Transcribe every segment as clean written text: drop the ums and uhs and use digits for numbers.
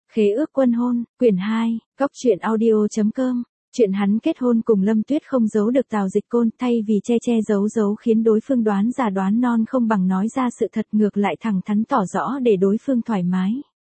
Khế ước quân hôn, quyển 2, Góc truyện audio.com. Chuyện hắn kết hôn cùng Lâm Tuyết không giấu được Tào Dịch Côn, thay vì che che giấu giấu khiến đối phương đoán già đoán non không bằng nói ra sự thật, ngược lại thẳng thắn tỏ rõ để đối phương thoải mái.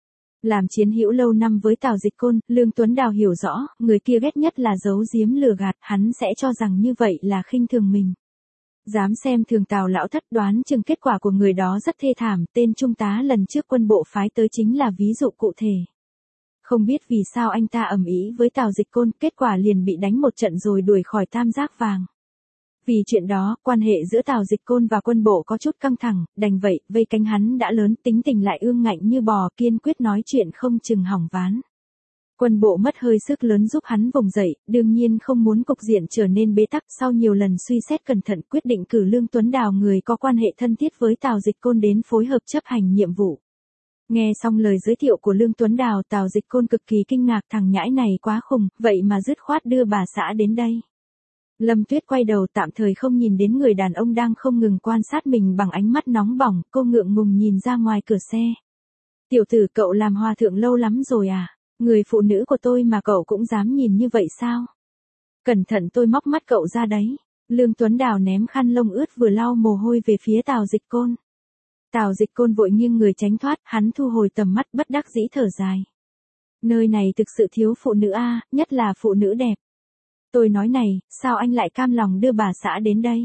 Làm chiến hữu lâu năm với Tào Dịch Côn, Lương Tuấn Đào hiểu rõ, người kia ghét nhất là giấu giếm lừa gạt, hắn sẽ cho rằng như vậy là khinh thường mình. Dám xem thường Tào lão thất, đoán chừng kết quả của người đó rất thê thảm, tên trung tá lần trước quân bộ phái tới chính là ví dụ cụ thể. Không biết vì sao anh ta ầm ĩ với Tào Dịch Côn, kết quả liền bị đánh một trận rồi đuổi khỏi Tam Giác Vàng. Vì chuyện đó, quan hệ giữa Tào Dịch Côn và quân bộ có chút căng thẳng, đành vậy, vây cánh hắn đã lớn, tính tình lại ương ngạnh như bò, kiên quyết nói chuyện không chừng hỏng ván. Quân bộ mất hơi sức lớn giúp hắn vùng dậy, đương nhiên không muốn cục diện trở nên bế tắc, sau nhiều lần suy xét cẩn thận quyết định cử Lương Tuấn Đào, người có quan hệ thân thiết với Tào Dịch Côn, đến phối hợp chấp hành nhiệm vụ. Nghe xong lời giới thiệu của Lương Tuấn Đào, Tào Dịch Côn cực kỳ kinh ngạc, thằng nhãi này quá khùng, vậy mà dứt khoát đưa bà xã đến đây. Lâm Tuyết quay đầu, tạm thời không nhìn đến người đàn ông đang không ngừng quan sát mình bằng ánh mắt nóng bỏng, cô ngượng ngùng nhìn ra ngoài cửa xe. Tiểu tử, cậu làm hòa thượng lâu lắm rồi à? Người phụ nữ của tôi mà cậu cũng dám nhìn như vậy sao? Cẩn thận tôi móc mắt cậu ra đấy. Lương Tuấn Đào ném khăn lông ướt vừa lau mồ hôi về phía Tào Dịch Côn. Tào Dịch Côn vội nghiêng người tránh thoát, hắn thu hồi tầm mắt, bất đắc dĩ thở dài. Nơi này thực sự thiếu phụ nữ a, nhất là phụ nữ đẹp. Tôi nói này, sao anh lại cam lòng đưa bà xã đến đây?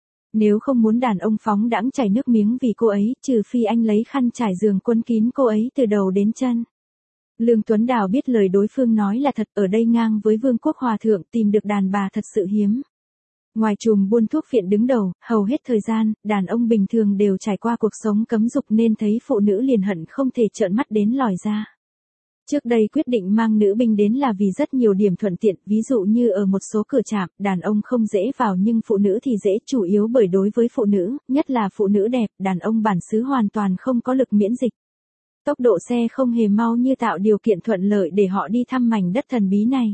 Nếu không muốn đàn ông phóng đãng chảy nước miếng vì cô ấy, trừ phi anh lấy khăn trải giường quấn kín cô ấy từ đầu đến chân. Lương Tuấn Đào biết lời đối phương nói là thật, ở đây ngang với Vương quốc Hòa thượng, tìm được đàn bà thật sự hiếm. Ngoài chùm buôn thuốc phiện đứng đầu, hầu hết thời gian, đàn ông bình thường đều trải qua cuộc sống cấm dục nên thấy phụ nữ liền hận không thể trợn mắt đến lòi ra. Trước đây quyết định mang nữ binh đến là vì rất nhiều điểm thuận tiện, ví dụ như ở một số cửa trạm, đàn ông không dễ vào nhưng phụ nữ thì dễ, chủ yếu bởi đối với phụ nữ, nhất là phụ nữ đẹp, đàn ông bản xứ hoàn toàn không có lực miễn dịch. Tốc độ xe không hề mau như tạo điều kiện thuận lợi để họ đi thăm mảnh đất thần bí này.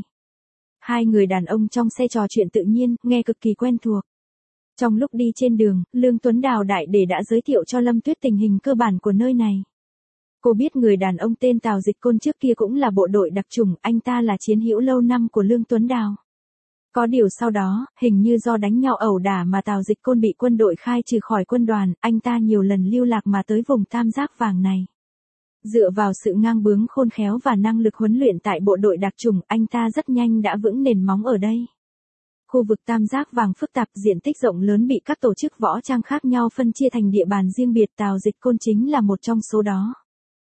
Hai người đàn ông trong xe trò chuyện tự nhiên, nghe cực kỳ quen thuộc. Trong lúc đi trên đường, Lương Tuấn Đào đại để đã giới thiệu cho Lâm Tuyết tình hình cơ bản của nơi này. Cô biết người đàn ông tên Tào Dịch Côn trước kia cũng là bộ đội đặc chủng, anh ta là chiến hữu lâu năm của Lương Tuấn Đào. Có điều sau đó, hình như do đánh nhau ẩu đả mà Tào Dịch Côn bị quân đội khai trừ khỏi quân đoàn, anh ta nhiều lần lưu lạc mà tới vùng Tam Giác Vàng này. Dựa vào sự ngang bướng khôn khéo và năng lực huấn luyện tại bộ đội đặc chủng, anh ta rất nhanh đã vững nền móng ở đây. Khu vực Tam Giác Vàng phức tạp, diện tích rộng lớn, bị các tổ chức võ trang khác nhau phân chia thành địa bàn riêng biệt, Tào Dịch Côn chính là một trong số đó.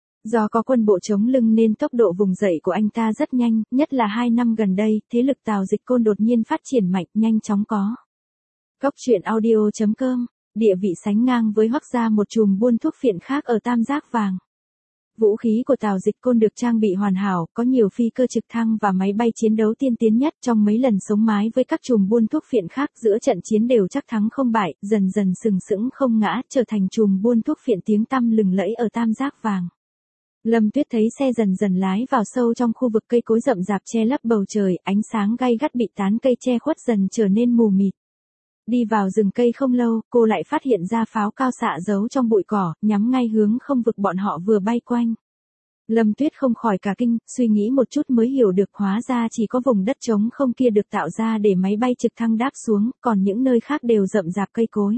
Do có quân bộ chống lưng nên tốc độ vùng dậy của anh ta rất nhanh, nhất là 2 năm gần đây, thế lực Tào Dịch Côn đột nhiên phát triển mạnh, nhanh chóng có. Góc truyện audio.com, địa vị sánh ngang với Hoắc gia, một chùm buôn thuốc phiện khác ở Tam Giác Vàng. Vũ khí của Tào Dịch Côn được trang bị hoàn hảo, có nhiều phi cơ trực thăng và máy bay chiến đấu tiên tiến nhất, trong mấy lần sống mái với các chùm buôn thuốc phiện khác, giữa trận chiến đều chắc thắng không bại, dần dần sừng sững không ngã, trở thành chùm buôn thuốc phiện tiếng tăm lừng lẫy ở Tam Giác Vàng. Lâm Tuyết thấy xe dần dần lái vào sâu trong khu vực cây cối rậm rạp che lấp bầu trời, ánh sáng gay gắt bị tán cây che khuất dần trở nên mù mịt. Đi vào rừng cây không lâu, cô lại phát hiện ra pháo cao xạ giấu trong bụi cỏ, nhắm ngay hướng không vực bọn họ vừa bay quanh. Lâm Tuyết không khỏi cả kinh, suy nghĩ một chút mới hiểu được, hóa ra chỉ có vùng đất trống không kia được tạo ra để máy bay trực thăng đáp xuống, còn những nơi khác đều rậm rạp cây cối.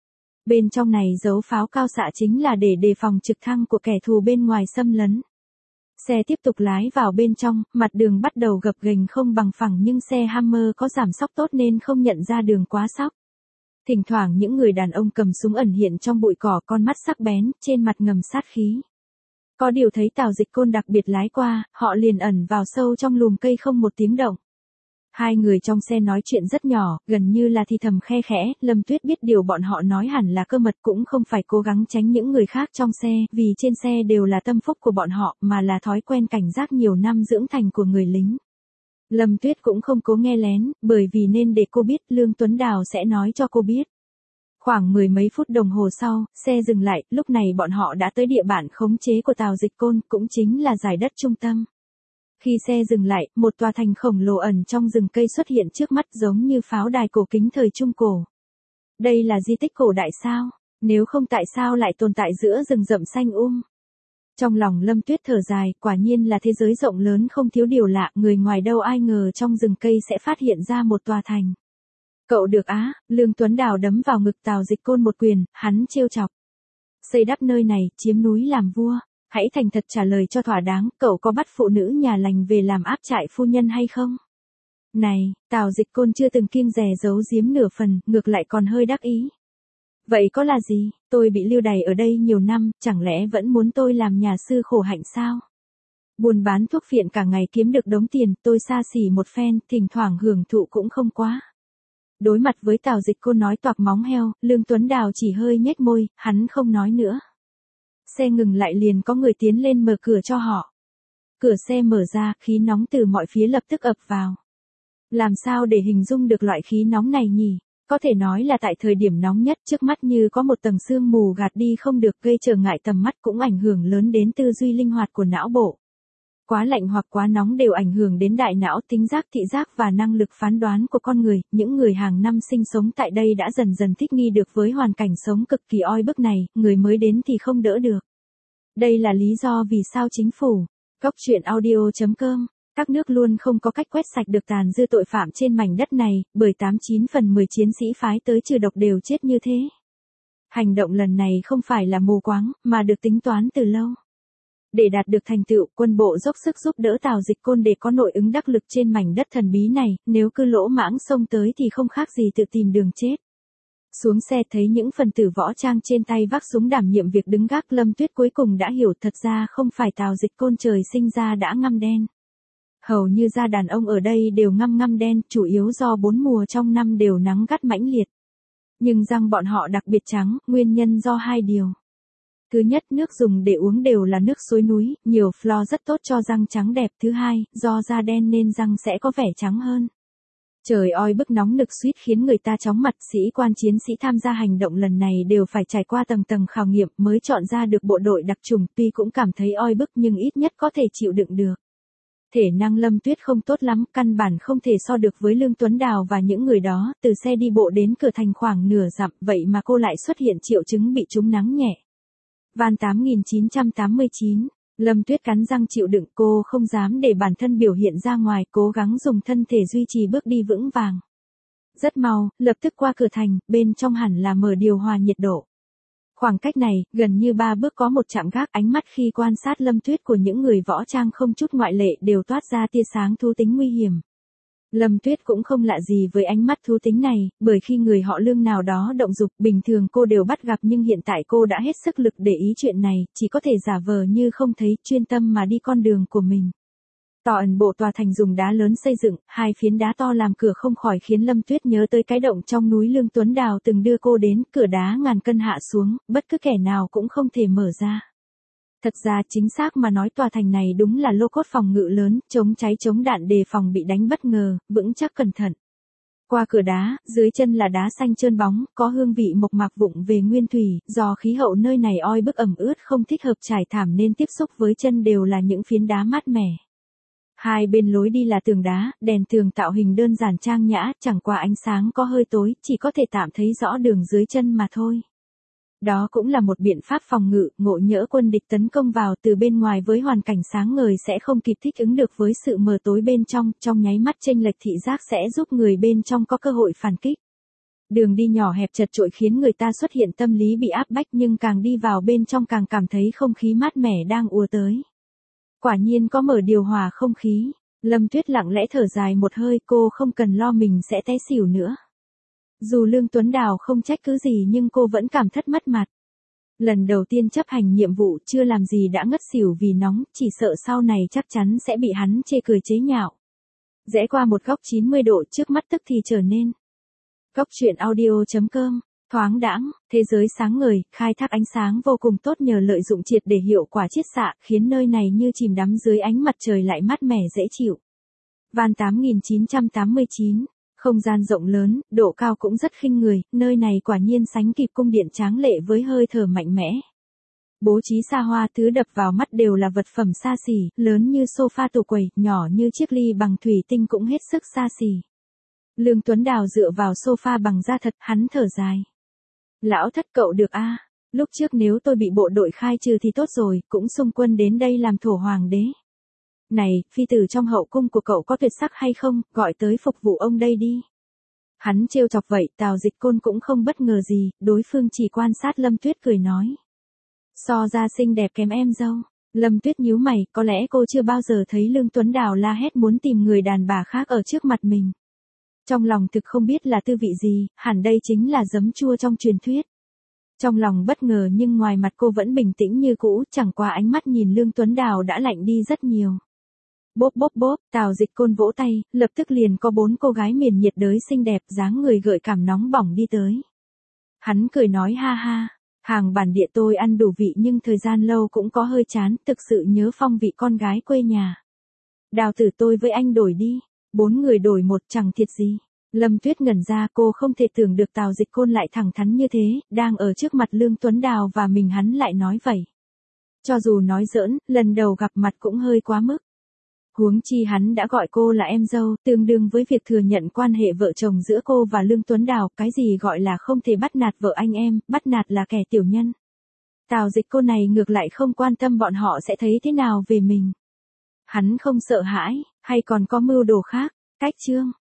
Bên trong này giấu pháo cao xạ chính là để đề phòng trực thăng của kẻ thù bên ngoài xâm lấn. Xe tiếp tục lái vào bên trong, mặt đường bắt đầu gập ghềnh không bằng phẳng nhưng xe Hammer có giảm xóc tốt nên không nhận ra đường quá sóc. Thỉnh thoảng những người đàn ông cầm súng ẩn hiện trong bụi cỏ, con mắt sắc bén, trên mặt ngầm sát khí. Có điều thấy Tào Dịch Côn đặc biệt lái qua, họ liền ẩn vào sâu trong lùm cây không một tiếng động. Hai người trong xe nói chuyện rất nhỏ, gần như là thì thầm khe khẽ, Lâm Tuyết biết điều bọn họ nói hẳn là cơ mật, cũng không phải cố gắng tránh những người khác trong xe, vì trên xe đều là tâm phúc của bọn họ, mà là thói quen cảnh giác nhiều năm dưỡng thành của người lính. Lâm Tuyết cũng không cố nghe lén, bởi vì nên để cô biết, Lương Tuấn Đào sẽ nói cho cô biết. Khoảng 10 mấy phút đồng hồ sau, xe dừng lại, lúc này bọn họ đã tới địa bàn khống chế của Tào Dịch Côn, cũng chính là giải đất trung tâm. Khi xe dừng lại, một tòa thành khổng lồ ẩn trong rừng cây xuất hiện trước mắt, giống như pháo đài cổ kính thời Trung Cổ. Đây là di tích cổ đại sao? Nếu không tại sao lại tồn tại giữa rừng rậm xanh Trong lòng Lâm Tuyết thở dài, quả nhiên là thế giới rộng lớn không thiếu điều lạ, người ngoài đâu ai ngờ trong rừng cây sẽ phát hiện ra một tòa thành. Cậu được á, Lương Tuấn Đào đấm vào ngực Tào Dịch Côn một quyền, hắn trêu chọc. Xây đắp nơi này, chiếm núi làm vua, hãy thành thật trả lời cho thỏa đáng, cậu có bắt phụ nữ nhà lành về làm áp trại phu nhân hay không? Này, Tào Dịch Côn chưa từng kiêng dè giấu giếm nửa phần, ngược lại còn hơi đắc ý. Vậy có là gì, tôi bị lưu đày ở đây nhiều năm, chẳng lẽ vẫn muốn tôi làm nhà sư khổ hạnh sao? Buôn bán thuốc phiện cả ngày kiếm được đống tiền, tôi xa xỉ một phen, thỉnh thoảng hưởng thụ cũng không quá. Đối mặt với Tào Dịch Côn nói toạc móng heo, Lương Tuấn Đào chỉ hơi nhếch môi, hắn không nói nữa. Xe ngừng lại liền có người tiến lên mở cửa cho họ. Cửa xe mở ra, khí nóng từ mọi phía lập tức ập vào. Làm sao để hình dung được loại khí nóng này nhỉ? Có thể nói là tại thời điểm nóng nhất, trước mắt như có một tầng sương mù gạt đi không được, gây trở ngại tầm mắt, cũng ảnh hưởng lớn đến tư duy linh hoạt của não bộ. Quá lạnh hoặc quá nóng đều ảnh hưởng đến đại não, tính giác, thị giác và năng lực phán đoán của con người. Những người hàng năm sinh sống tại đây đã dần dần thích nghi được với hoàn cảnh sống cực kỳ oi bức này, người mới đến thì không đỡ được. Đây là lý do vì sao chính phủ, Goctruyện.audio.com, các nước luôn không có cách quét sạch được tàn dư tội phạm trên mảnh đất này, bởi 89 phần 10 chiến sĩ phái tới trừ độc đều chết như thế. Hành động lần này không phải là mù quáng, mà được tính toán từ lâu. Để đạt được thành tựu, quân bộ dốc sức giúp đỡ Tào Dịch Côn để có nội ứng đắc lực trên mảnh đất thần bí này, nếu cứ lỗ mãng xông tới thì không khác gì tự tìm đường chết. Xuống xe thấy những phần tử võ trang trên tay vác súng đảm nhiệm việc đứng gác, Lâm Tuyết cuối cùng đã hiểu thật ra không phải Tào Dịch Côn trời sinh ra đã ngăm đen. Hầu như da đàn ông ở đây đều ngăm đen, chủ yếu do 4 mùa trong năm đều nắng gắt mãnh liệt. Nhưng răng bọn họ đặc biệt trắng, nguyên nhân do 2 điều. Thứ nhất, nước dùng để uống đều là nước suối núi, nhiều flo rất tốt cho răng trắng đẹp. Thứ hai, do da đen nên răng sẽ có vẻ trắng hơn. Trời oi bức nóng nực suýt khiến người ta chóng mặt, sĩ quan chiến sĩ tham gia hành động lần này đều phải trải qua tầng tầng khảo nghiệm mới chọn ra được bộ đội đặc chủng, tuy cũng cảm thấy oi bức nhưng ít nhất có thể chịu đựng được. Thể năng Lâm Tuyết không tốt lắm, căn bản không thể so được với Lương Tuấn Đào và những người đó, từ xe đi bộ đến cửa thành khoảng nửa dặm, vậy mà cô lại xuất hiện triệu chứng bị trúng nắng nhẹ. Van 8989, Lâm Tuyết cắn răng chịu đựng, cô không dám để bản thân biểu hiện ra ngoài, cố gắng dùng thân thể duy trì bước đi vững vàng. Rất mau, lập tức qua cửa thành, bên trong hẳn là mở điều hòa nhiệt độ. Khoảng cách này, gần như 3 bước có một trạm gác, ánh mắt khi quan sát Lâm Tuyết của những người võ trang không chút ngoại lệ đều toát ra tia sáng thú tính nguy hiểm. Lâm Tuyết cũng không lạ gì với ánh mắt thú tính này, bởi khi người họ Lương nào đó động dục, bình thường cô đều bắt gặp nhưng hiện tại cô đã hết sức lực để ý chuyện này, chỉ có thể giả vờ như không thấy, chuyên tâm mà đi con đường của mình. Toàn bộ tòa thành dùng đá lớn xây dựng, 2 phiến đá to làm cửa không khỏi khiến Lâm Tuyết nhớ tới cái động trong núi Lương Tuấn Đào từng đưa cô đến, cửa đá ngàn cân hạ xuống, bất cứ kẻ nào cũng không thể mở ra. Thật ra chính xác mà nói tòa thành này đúng là lô cốt phòng ngự lớn, chống cháy chống đạn đề phòng bị đánh bất ngờ, vững chắc cẩn thận. Qua cửa đá, dưới chân là đá xanh trơn bóng, có hương vị mộc mạc vụng về nguyên thủy, do khí hậu nơi này oi bức ẩm ướt không thích hợp trải thảm nên tiếp xúc với chân đều là những phiến đá mát mẻ. 2 bên lối đi là tường đá, đèn tường tạo hình đơn giản trang nhã, chẳng qua ánh sáng có hơi tối, chỉ có thể tạm thấy rõ đường dưới chân mà thôi. Đó cũng là một biện pháp phòng ngự, ngộ nhỡ quân địch tấn công vào từ bên ngoài với hoàn cảnh sáng ngời sẽ không kịp thích ứng được với sự mờ tối bên trong nháy mắt chênh lệch thị giác sẽ giúp người bên trong có cơ hội phản kích. Đường đi nhỏ hẹp chật chội khiến người ta xuất hiện tâm lý bị áp bách nhưng càng đi vào bên trong càng cảm thấy không khí mát mẻ đang ùa tới. Quả nhiên có mở điều hòa không khí, Lâm Tuyết lặng lẽ thở dài một hơi, cô không cần lo mình sẽ té xỉu nữa. Dù Lương Tuấn Đào không trách cứ gì nhưng cô vẫn cảm thất mất mặt. Lần đầu tiên chấp hành nhiệm vụ chưa làm gì đã ngất xỉu vì nóng, chỉ sợ sau này chắc chắn sẽ bị hắn chê cười chế nhạo. Rẽ qua một góc 90 độ trước mắt tức thì trở nên. Goctruyện.audio.com, thoáng đãng, thế giới sáng ngời, khai thác ánh sáng vô cùng tốt nhờ lợi dụng triệt để hiệu quả chiết xạ, khiến nơi này như chìm đắm dưới ánh mặt trời lại mát mẻ dễ chịu. Van 8989, không gian rộng lớn, độ cao cũng rất khinh người, nơi này quả nhiên sánh kịp cung điện tráng lệ với hơi thở mạnh mẽ. Bố trí xa hoa, thứ đập vào mắt đều là vật phẩm xa xỉ, lớn như sofa tủ quầy, nhỏ như chiếc ly bằng thủy tinh cũng hết sức xa xỉ. Lương Tuấn Đào dựa vào sofa bằng da thật, hắn thở dài. Lão thất cậu được a? Lúc trước nếu tôi bị bộ đội khai trừ thì tốt rồi, cũng xung quân đến đây làm thổ hoàng đế. Này, phi tử trong hậu cung của cậu có tuyệt sắc hay không, gọi tới phục vụ ông đây đi. Hắn trêu chọc vậy, Tào Dịch Côn cũng không bất ngờ gì, đối phương chỉ quan sát Lâm Tuyết cười nói. So ra xinh đẹp kém em dâu. Lâm Tuyết nhíu mày, có lẽ cô chưa bao giờ thấy Lương Tuấn Đào la hét muốn tìm người đàn bà khác ở trước mặt mình. Trong lòng thực không biết là tư vị gì, hẳn đây chính là giấm chua trong truyền thuyết. Trong lòng bất ngờ nhưng ngoài mặt cô vẫn bình tĩnh như cũ, chẳng qua ánh mắt nhìn Lương Tuấn Đào đã lạnh đi rất nhiều. Bốp bốp bốp, Tào Dịch Côn vỗ tay, lập tức liền có 4 cô gái miền nhiệt đới xinh đẹp dáng người gợi cảm nóng bỏng đi tới. Hắn cười nói ha ha, hàng bản địa tôi ăn đủ vị nhưng thời gian lâu cũng có hơi chán, thực sự nhớ phong vị con gái quê nhà. Đào tử tôi với anh đổi đi, 4 người đổi một chẳng thiệt gì. Lâm Tuyết ngẩn ra, cô không thể tưởng được Tào Dịch Côn lại thẳng thắn như thế, đang ở trước mặt Lương Tuấn Đào và mình hắn lại nói vậy. Cho dù nói giỡn, lần đầu gặp mặt cũng hơi quá mức. Huống chi hắn đã gọi cô là em dâu, tương đương với việc thừa nhận quan hệ vợ chồng giữa cô và Lương Tuấn Đào, cái gì gọi là không thể bắt nạt vợ anh em, bắt nạt là kẻ tiểu nhân. Tào Dịch Côn này ngược lại không quan tâm bọn họ sẽ thấy thế nào về mình. Hắn không sợ hãi, hay còn có mưu đồ khác. Cách chương